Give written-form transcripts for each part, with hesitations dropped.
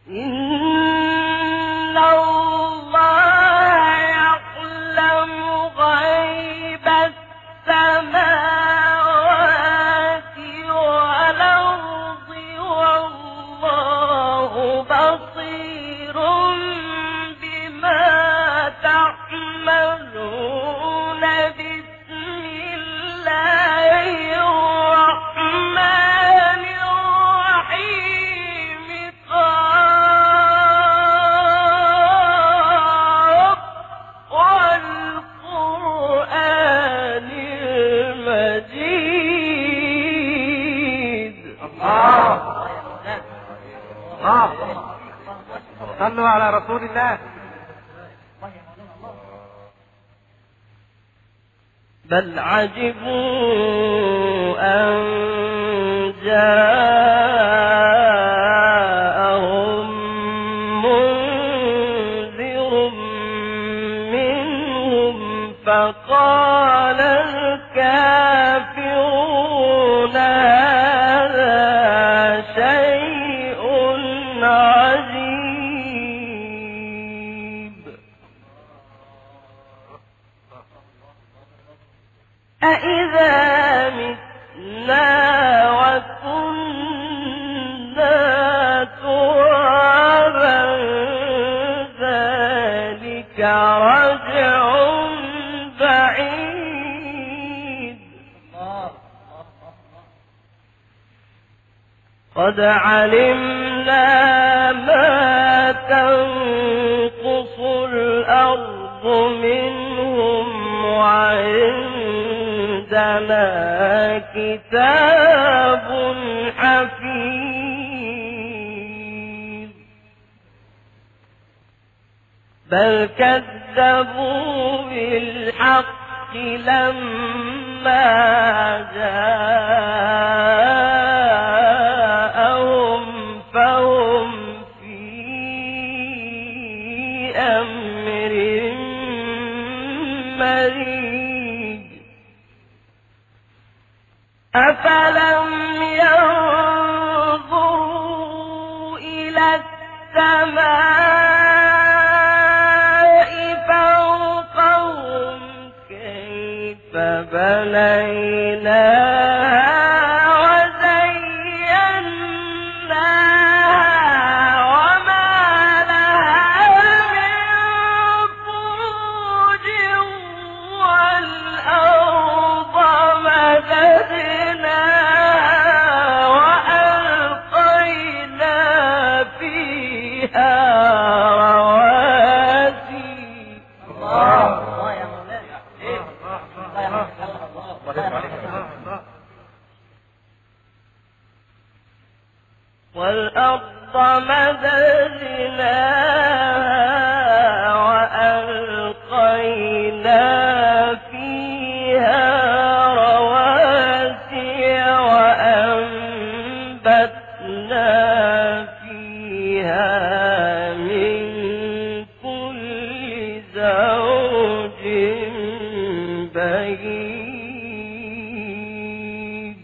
إن الله يعلم غيب السماوات والأرض والله بصير بما تعملون بسم الله الرحمن الرحيم قاف والقرآن المجيد. الله صلوا على رسول الله. بل عجبوا أن جاءهم منذر منهم فقال الكافرون هذا شيء عجيب. أإذا متنا وكنا ترابا ذلك رجع بعيد. قد علمنا ما تنقص الأرض منهم وعندنا كتاب حفيظ. بل كذبوا بالحق لما جاءهم فهم في أمر مريج. أفلم ينظروا إلى السماء فوقهم كيف بنيناها وزيناها وما لها من فروج والأرض مددناها وألقينا فيها رواسي. الله يا مولانا. والأرض مددناها وألقينا فيها رواسي وأنبتنا فيها من كل زوج بهيج.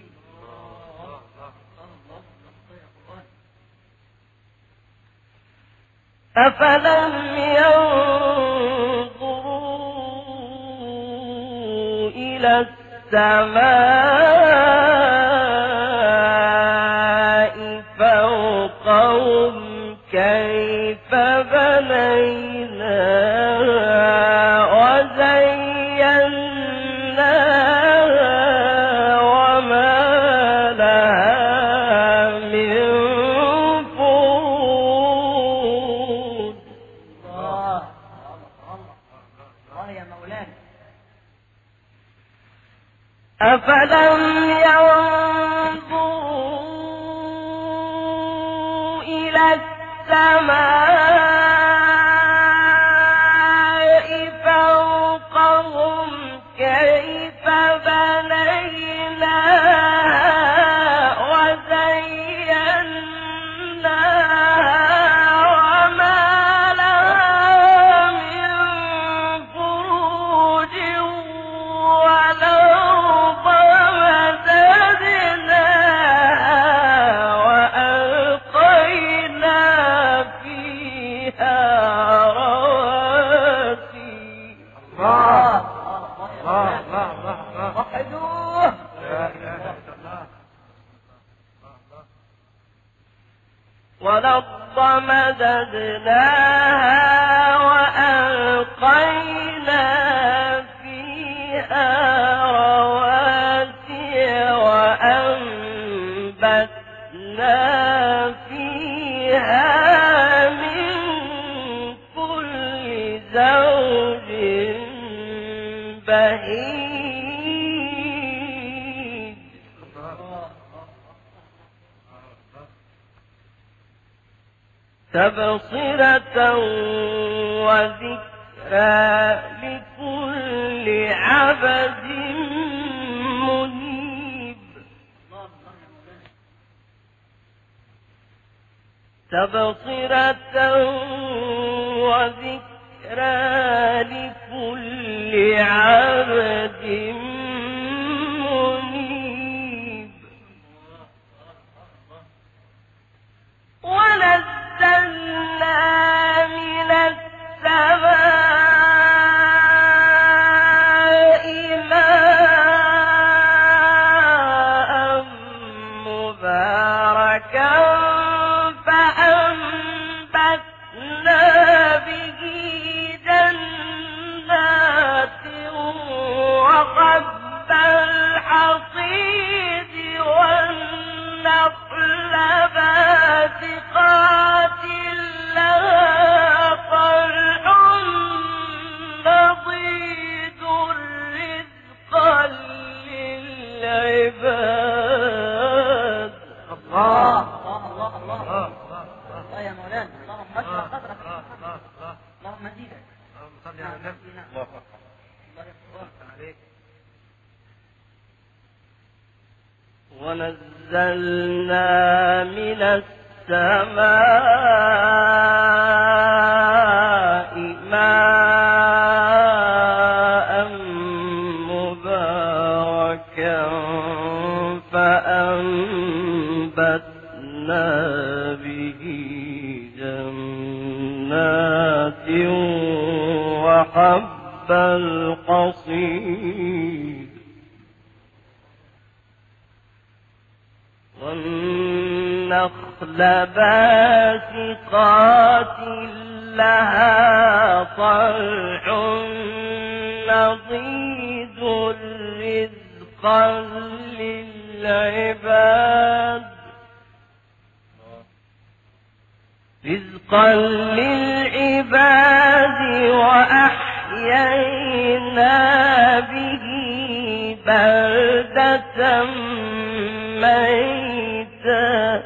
أفلم ينظروا إلى السماء فوقهم كيف بنيناها وزيناها وما لها من فروج. الله يا مولانا. أفلم ينظروا إلى السماء فوقهم كيف بنيناها وزيناها وما لها من فروج والأرض مددناها وألقينا والأرض مددناها وألقينا فيها رواسي وأنبتنا فيها من كل زوج بهيج تبصرة وذكرى لكل عبد منيب تبصرة وذكرى لكل عبد منيب ونزلنا من السماء ماء مباركا فأنبتنا به جنات وحب الحصيد والنخل باسقات لها طلع نضيد رزقا للعباد الله يا مولانا اللهم اشرح قدرك اللهم زيدك اللهم صل على النبي الله اكبر الله عليك ونزلنا من السماء ماء مباركا فأنبتنا به جنات وحب الحصيد والنخل باسقات لها طلع نضيد رزقا للعباد وأحيينا به بلدة ميتا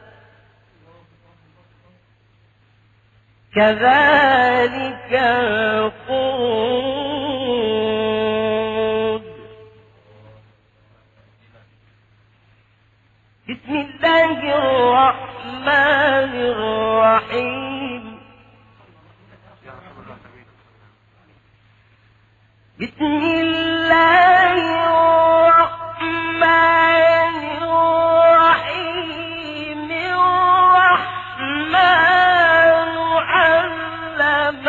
كذلك الخروج بسم الله الرحمن الرحيم بسم الله الرحمن الرحيم الرحمن علم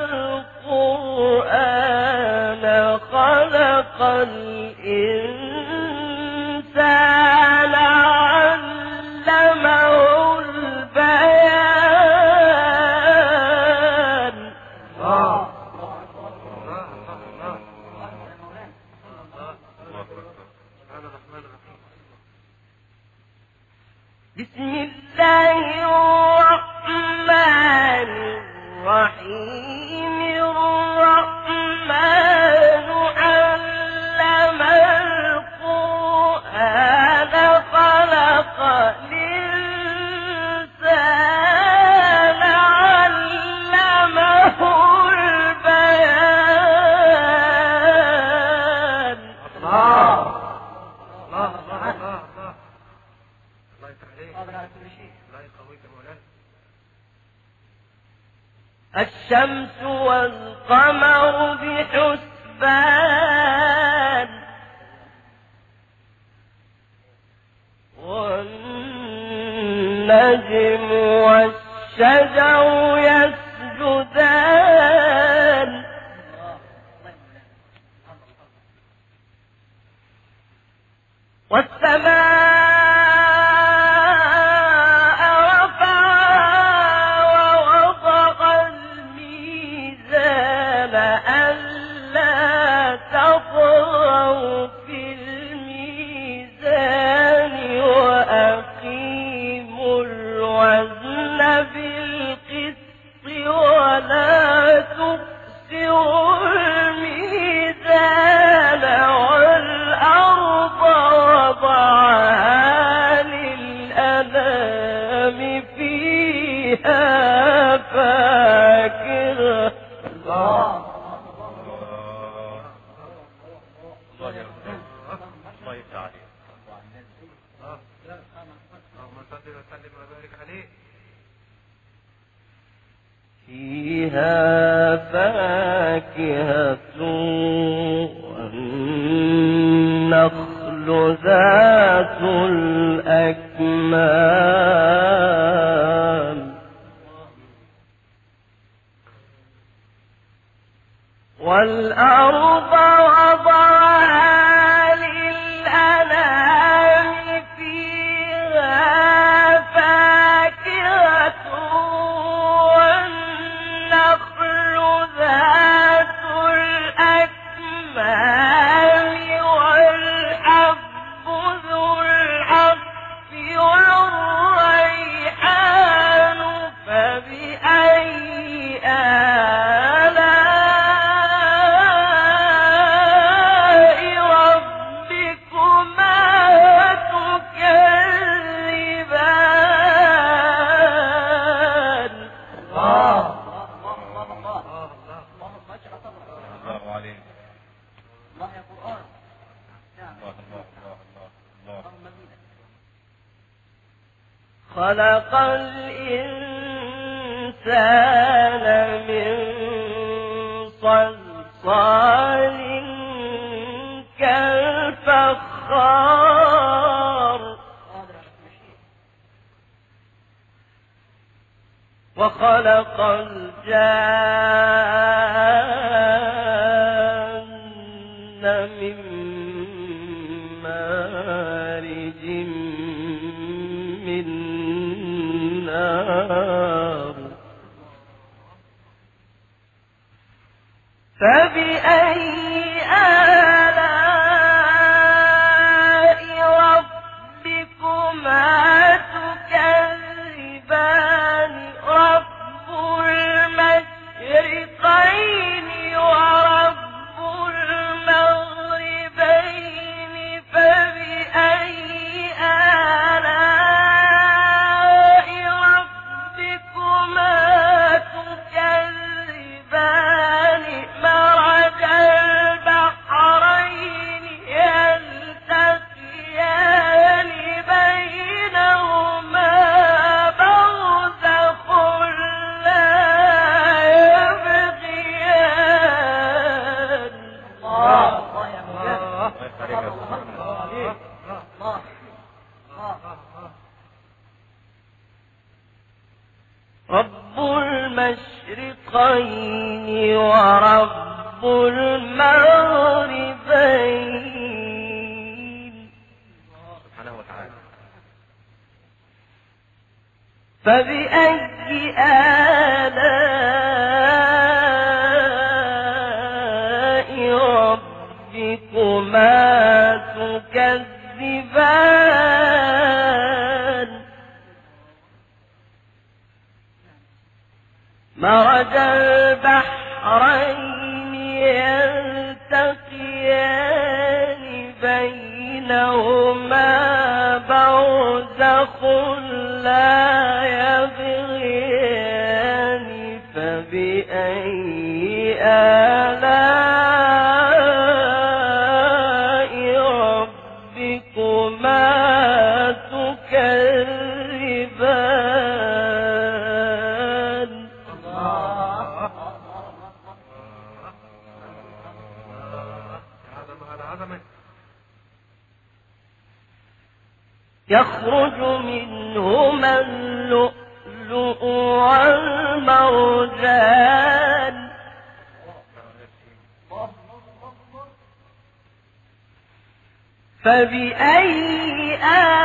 القرآن خلق الإنسان علمه البيان بسم الله الرحمن الرحيم الرحمن علم القرآن خلق الإنسان علمه البيان الشمس والقمر بحسبان والنجم والشجر يسجدان والسماء رفعها فيها فاكهة. الله يفتح عليك. اللهم صل وسلم وبارك عليه. فيها فاكهة والنخل ذات الأكمام والأرض وضعها للأنام فيها فاكهة والنخل ذات الأكمام والحب ذو العصف والريحان فبأي آلاء ربكما تكذبان. الله عليك. الله يا قرآن. خلق الإنسان من صلصال كالفخار وخلق الجان من مارج من نار فبأي آلاء ربكما تكذبان. رب المشرقين ورب المغربين فبأي آلاء ربكما تكذبان. مرج البحرين يلتقيان بينهما برزخ لا يبغيان. الله يا مولانا. رب المشرقين ورب المغربين سبحانه وتعالى. فبأي آلاء ربكما تكذبان. مرج البحرين يلتقيان بينهما برزخ لا يبغيان فبأي آلاء ربكما تكذبان. يخرج منهما اللؤلؤ والمرجان فبأي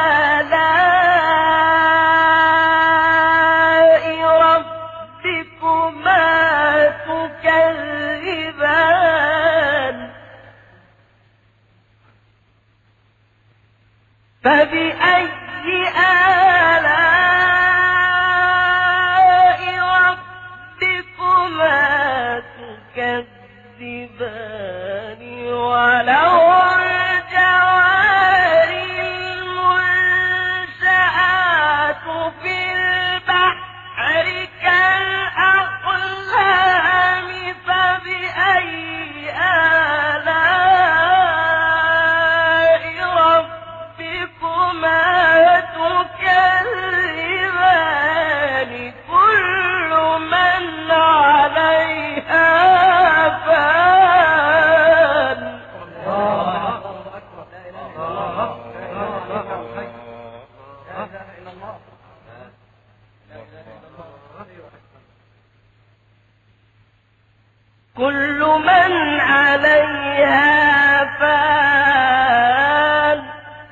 آلاء ربكما تكذبان. فبأي آلاء ربكما تكذبان. وله الجوار المنشآت كل من عليها فان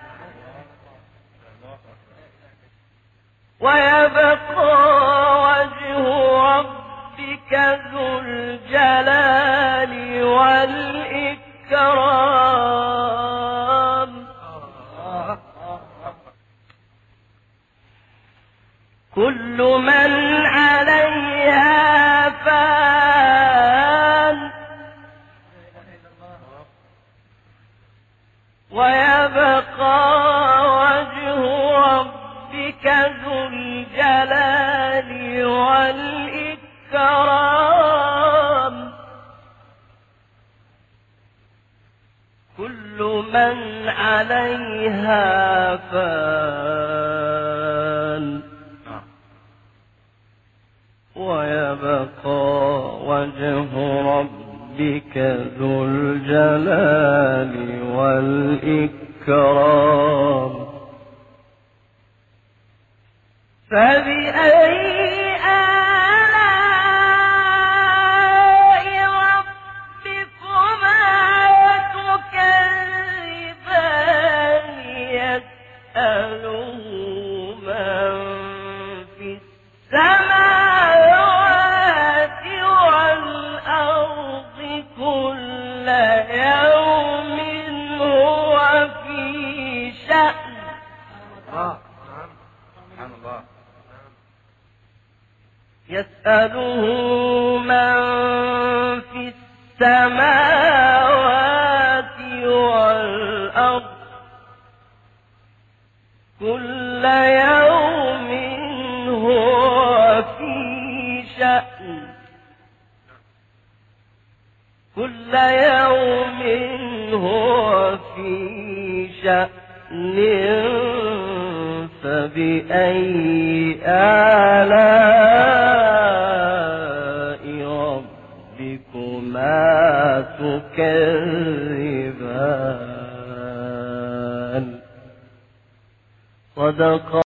ويبقى وجه ربك ذو الجلال والإكرام كل من عليها فان ويبقى وجه ربك ذو الجلال والإكرام كل من عليها فان ويبقى وجه ربك ذو الجلال والإكرام فبأي آلاء ربكما تكذبان يسأله من في السماوات والأرض كل يوم هو في شأن يسأله من في السماوات والأرض كل يوم هو في شأن كل يوم هو في شأن فبأي آلاء ربكما تكذبان صدق